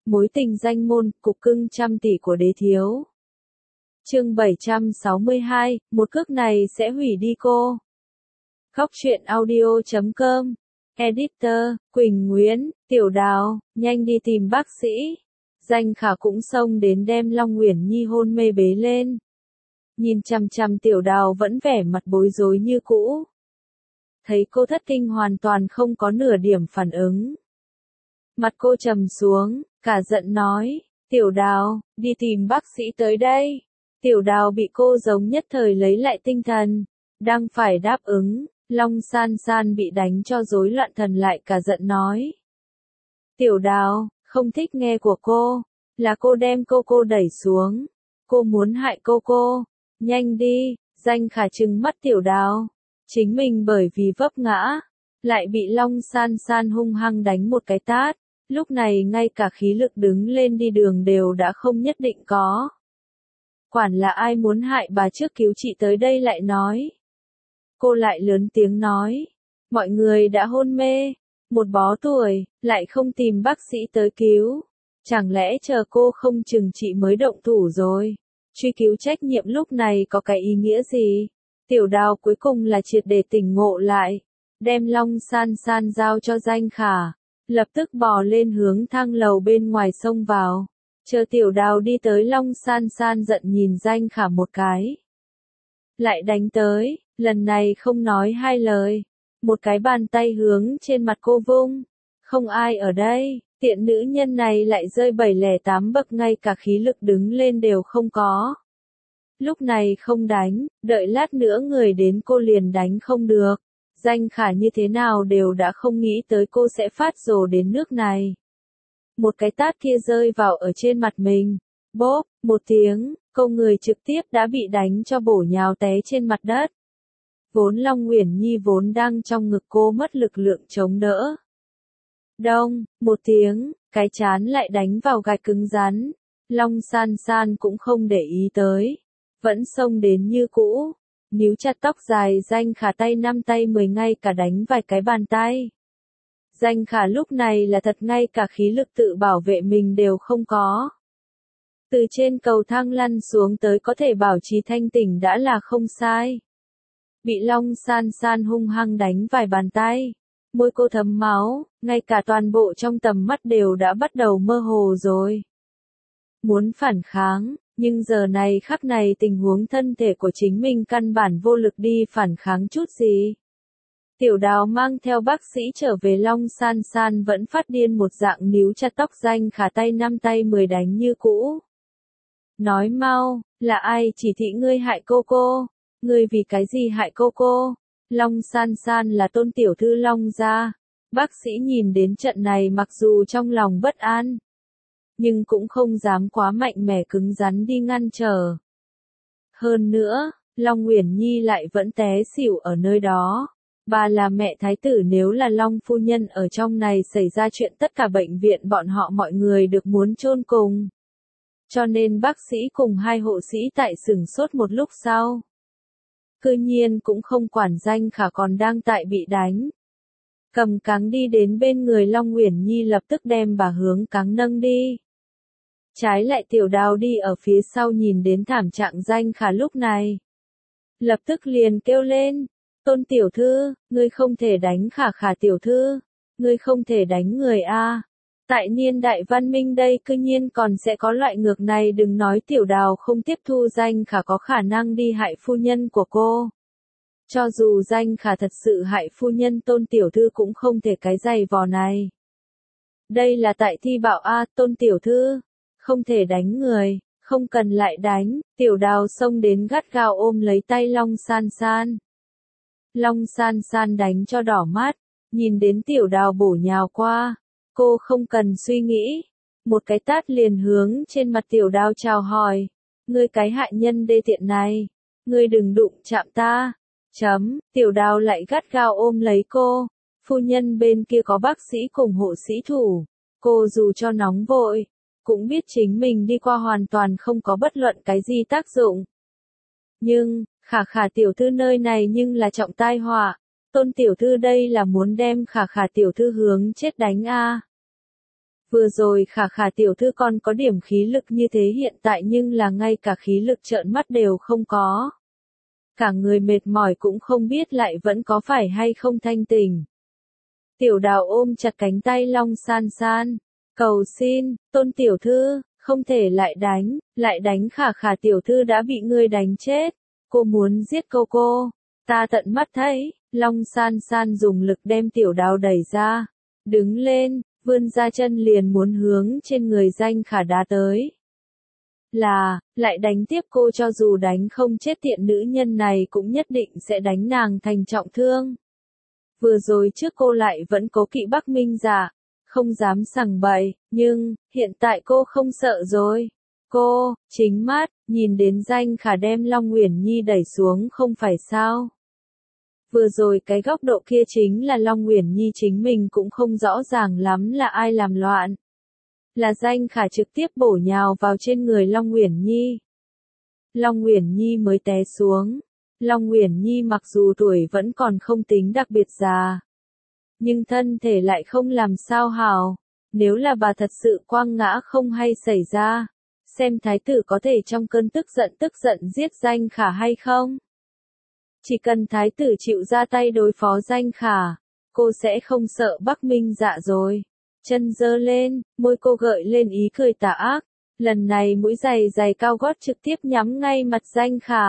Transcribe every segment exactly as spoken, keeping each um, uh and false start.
Mối tình danh môn, cục cưng trăm tỷ của đế thiếu. Chương bảy trăm sáu mươi hai, một cước này sẽ hủy đi cô. Góc truyện audio chấm com. Editor, Quỳnh Nguyễn, Tiểu Đào, nhanh đi tìm bác sĩ. Danh Khả cũng xông đến đem Long Uyển Nhi hôn mê bế lên. Nhìn chằm chằm Tiểu Đào vẫn vẻ mặt bối rối như cũ. Thấy cô thất kinh hoàn toàn không có nửa điểm phản ứng. Mặt cô trầm xuống, cả giận nói, Tiểu Đào, đi tìm bác sĩ tới đây. Tiểu Đào bị cô giống nhất thời lấy lại tinh thần, đang phải đáp ứng, Long San San bị đánh cho rối loạn thần lại cả giận nói. Tiểu Đào, không thích nghe của cô, là cô đem cô cô đẩy xuống, cô muốn hại cô cô, nhanh đi. Danh Khả trừng mắt Tiểu Đào, chính mình bởi vì vấp ngã, lại bị Long San San hung hăng đánh một cái tát, lúc này ngay cả khí lực đứng lên đi đường đều đã không nhất định có. Quản là ai muốn hại bà trước cứu chị tới đây lại nói. Cô lại lớn tiếng nói, mọi người đã hôn mê, một bó tuổi, lại không tìm bác sĩ tới cứu. Chẳng lẽ chờ cô không chừng chị mới động thủ rồi? Truy cứu trách nhiệm lúc này có cái ý nghĩa gì? Tiểu Đào cuối cùng là triệt để tỉnh ngộ lại, đem Long San San giao cho Danh Khả, lập tức bò lên hướng thang lầu bên ngoài xông vào. Chờ Tiểu Đào đi tới Long San San giận nhìn Danh Khả một cái. Lại đánh tới, lần này không nói hai lời. Một cái bàn tay hướng trên mặt cô vung. Không ai ở đây, tiện nữ nhân này lại rơi bảy lẻ tám bậc ngay cả khí lực đứng lên đều không có. Lúc này không đánh, đợi lát nữa người đến cô liền đánh không được. Danh Khả như thế nào đều đã không nghĩ tới cô sẽ phát rồ đến nước này. Một cái tát kia rơi vào ở trên mặt mình. Bốp, một tiếng, cô người trực tiếp đã bị đánh cho bổ nhào té trên mặt đất. Vốn Long Uyển Nhi vốn đang trong ngực cô mất lực lượng chống đỡ. Đông, một tiếng, cái chán lại đánh vào gạch cứng rắn. Long San San cũng không để ý tới. Vẫn xông đến như cũ. Níu chặt tóc dài Danh Khả tay năm tay mười ngay cả đánh vài cái bàn tay. Danh Khả lúc này là thật ngay cả khí lực tự bảo vệ mình đều không có. Từ trên cầu thang lăn xuống tới có thể bảo trì thanh tỉnh đã là không sai. Bị Long San San hung hăng đánh vài bàn tay. Môi cô thấm máu, ngay cả toàn bộ trong tầm mắt đều đã bắt đầu mơ hồ rồi. Muốn phản kháng, nhưng giờ này khắc này tình huống thân thể của chính mình căn bản vô lực đi phản kháng chút gì. Tiểu Đào mang theo bác sĩ trở về Long San San vẫn phát điên một dạng níu chặt tóc Danh Khả tay năm tay mười đánh như cũ. Nói mau, là ai chỉ thị ngươi hại cô cô? Ngươi vì cái gì hại cô cô? Long San San là tôn tiểu thư Long gia. Bác sĩ nhìn đến trận này mặc dù trong lòng bất an, nhưng cũng không dám quá mạnh mẽ cứng rắn đi ngăn trở. Hơn nữa, Long Uyển Nhi lại vẫn té xỉu ở nơi đó. Bà là mẹ thái tử, nếu là Long phu nhân ở trong này xảy ra chuyện tất cả bệnh viện bọn họ mọi người được muốn chôn cùng. Cho nên bác sĩ cùng hai hộ sĩ tại sửng sốt một lúc sau. Cư nhiên cũng không quản Danh Khả còn đang tại bị đánh. Cầm cáng đi đến bên người Long Uyển Nhi lập tức đem bà hướng cáng nâng đi. Trái lại Tiểu Đào đi ở phía sau nhìn đến thảm trạng Danh Khả lúc này. Lập tức liền kêu lên. Tôn tiểu thư, ngươi không thể đánh Khả Khả tiểu thư. Ngươi không thể đánh người a. Tại niên đại văn minh đây cư nhiên còn sẽ có loại ngược này, đừng nói Tiểu Đào không tiếp thu Danh Khả có khả năng đi hại phu nhân của cô. Cho dù Danh Khả thật sự hại phu nhân Tôn tiểu thư cũng không thể cái giày vò này. Đây là tại thi bạo a, Tôn tiểu thư, không thể đánh người, không cần lại đánh. Tiểu Đào xông đến gắt gao ôm lấy tay Long San San. Long San San đánh cho đỏ mắt, nhìn đến Tiểu Đào bổ nhào qua. Cô không cần suy nghĩ, một cái tát liền hướng trên mặt Tiểu Đào chào hỏi. Ngươi cái hại nhân đê tiện này, ngươi đừng đụng chạm ta. Chấm, Tiểu Đào lại gắt gao ôm lấy cô. Phu nhân bên kia có bác sĩ cùng hộ sĩ thủ. Cô dù cho nóng vội, cũng biết chính mình đi qua hoàn toàn không có bất luận cái gì tác dụng. Nhưng, Khả Khả tiểu thư nơi này nhưng là trọng tai họa. Tôn tiểu thư đây là muốn đem Khả Khả tiểu thư hướng chết đánh a. Vừa rồi khả khả tiểu thư còn có điểm khí lực như thế hiện tại nhưng là ngay cả khí lực trợn mắt đều không có. Cả người mệt mỏi cũng không biết lại vẫn có phải hay không thanh tỉnh. Tiểu đào ôm chặt cánh tay Long San San. Cầu xin, Tôn tiểu thư, không thể lại đánh, lại đánh khả khả tiểu thư đã bị ngươi đánh chết. Cô muốn giết cô cô. Ta tận mắt thấy, Long San San dùng lực đem tiểu đào đẩy ra. Đứng lên, vươn ra chân liền muốn hướng trên người danh khả đá tới. Là, lại đánh tiếp cô cho dù đánh không chết tiện nữ nhân này cũng nhất định sẽ đánh nàng thành trọng thương. Vừa rồi trước cô lại vẫn cố kỵ Bắc Minh Dạ, không dám sằng bậy, nhưng, hiện tại cô không sợ rồi. Cô, chính mắt, nhìn đến danh khả đem Long Uyển Nhi đẩy xuống không phải sao. Vừa rồi cái góc độ kia chính là Long Uyển Nhi chính mình cũng không rõ ràng lắm là ai làm loạn. Là danh khả trực tiếp bổ nhào vào trên người Long Uyển Nhi. Long Uyển Nhi mới té xuống. Long Uyển Nhi mặc dù tuổi vẫn còn không tính đặc biệt già, nhưng thân thể lại không làm sao hào. Nếu là bà thật sự quăng ngã không hay xảy ra, xem thái tử có thể trong cơn tức giận tức giận giết danh khả hay không. Chỉ cần thái tử chịu ra tay đối phó danh khả, cô sẽ không sợ Bắc Minh Dạ rồi. Chân giơ lên, môi cô gợi lên ý cười tà ác. Lần này mũi giày giày cao gót trực tiếp nhắm ngay mặt danh khả.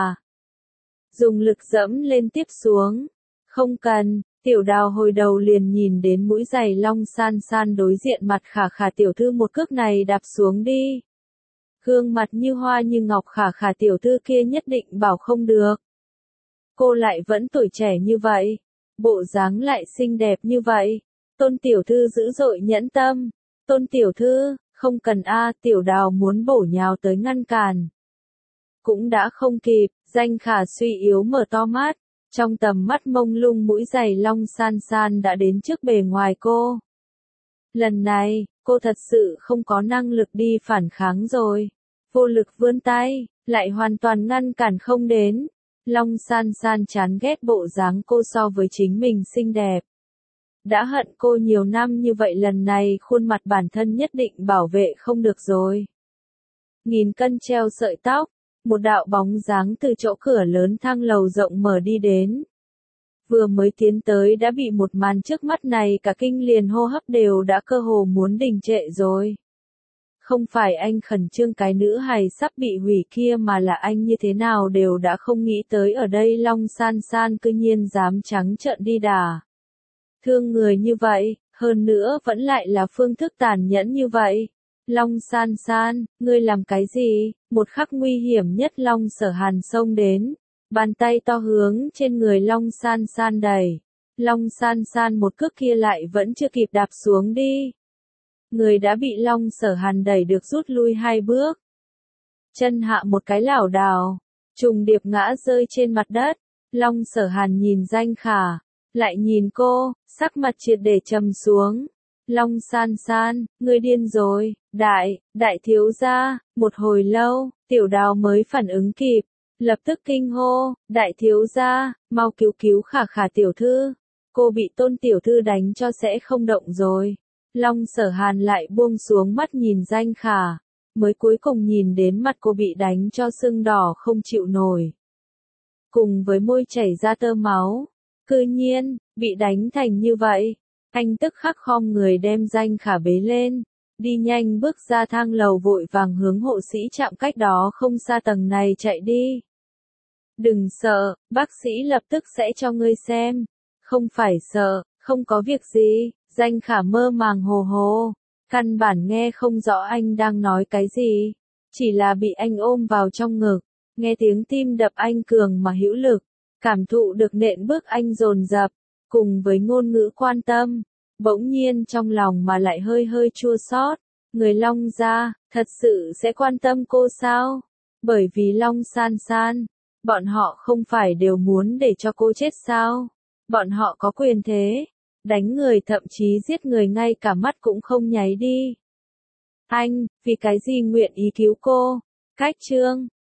Dùng lực dẫm lên tiếp xuống. Không cần, tiểu đào hồi đầu liền nhìn đến mũi giày Long San San đối diện mặt khả khả tiểu thư một cước này đạp xuống đi. Gương mặt như hoa như ngọc khả khả tiểu thư kia nhất định bảo không được. Cô lại vẫn tuổi trẻ như vậy, bộ dáng lại xinh đẹp như vậy. Tôn tiểu thư dữ dội nhẫn tâm. Tôn tiểu thư, không cần a, tiểu đào muốn bổ nhào tới ngăn cản. Cũng đã không kịp, danh khả suy yếu mở to mắt. Trong tầm mắt mông lung mũi giày Long San San đã đến trước bề ngoài cô. Lần này, cô thật sự không có năng lực đi phản kháng rồi. Vô lực vươn tay, lại hoàn toàn ngăn cản không đến. Long San San chán ghét bộ dáng cô so với chính mình xinh đẹp. Đã hận cô nhiều năm như vậy lần này khuôn mặt bản thân nhất định bảo vệ không được rồi. Nghìn cân treo sợi tóc, một đạo bóng dáng từ chỗ cửa lớn thang lầu rộng mở đi đến. Vừa mới tiến tới đã bị một màn trước mắt này cả kinh liền hô hấp đều đã cơ hồ muốn đình trệ rồi. Không phải anh khẩn trương cái nữ hài sắp bị hủy kia mà là anh như thế nào đều đã không nghĩ tới ở đây Long San San cư nhiên dám trắng trợn đi đà. Thương người như vậy, hơn nữa vẫn lại là phương thức tàn nhẫn như vậy. Long San San, ngươi làm cái gì? Một khắc nguy hiểm nhất Long Sở Hàn xông đến. Bàn tay to hướng trên người Long San San đẩy. Long San San một cước kia lại vẫn chưa kịp đạp xuống đi. Người đã bị Long Sở Hàn đẩy được rút lui hai bước. Chân hạ một cái lảo đảo, trùng điệp ngã rơi trên mặt đất. Long Sở Hàn nhìn danh khả, lại nhìn cô, sắc mặt triệt để trầm xuống. Long San San, ngươi điên rồi, đại, đại thiếu gia. Một hồi lâu, tiểu đào mới phản ứng kịp, lập tức kinh hô, đại thiếu gia, mau cứu cứu khả khả tiểu thư. Cô bị Tôn tiểu thư đánh cho sẽ không động rồi. Long Sở Hàn lại buông xuống mắt nhìn danh khả, mới cuối cùng nhìn đến mặt cô bị đánh cho sưng đỏ không chịu nổi. Cùng với môi chảy ra tơ máu, cư nhiên, bị đánh thành như vậy. Anh tức khắc khom người đem danh khả bế lên, đi nhanh bước ra thang lầu vội vàng hướng hộ sĩ trạm cách đó không xa tầng này chạy đi. Đừng sợ, bác sĩ lập tức sẽ cho ngươi xem. Không phải sợ, không có việc gì. Danh khả mơ màng hồ hồ, căn bản nghe không rõ anh đang nói cái gì, chỉ là bị anh ôm vào trong ngực, nghe tiếng tim đập anh cường mà hữu lực, cảm thụ được nện bước anh dồn dập, cùng với ngôn ngữ quan tâm, bỗng nhiên trong lòng mà lại hơi hơi chua xót. Người Long gia, thật sự sẽ quan tâm cô sao? Bởi vì Long San San, bọn họ không phải đều muốn để cho cô chết sao? Bọn họ có quyền thế. Đánh người thậm chí giết người ngay cả mắt cũng không nháy đi. Anh, vì cái gì nguyện ý cứu cô? Cách chương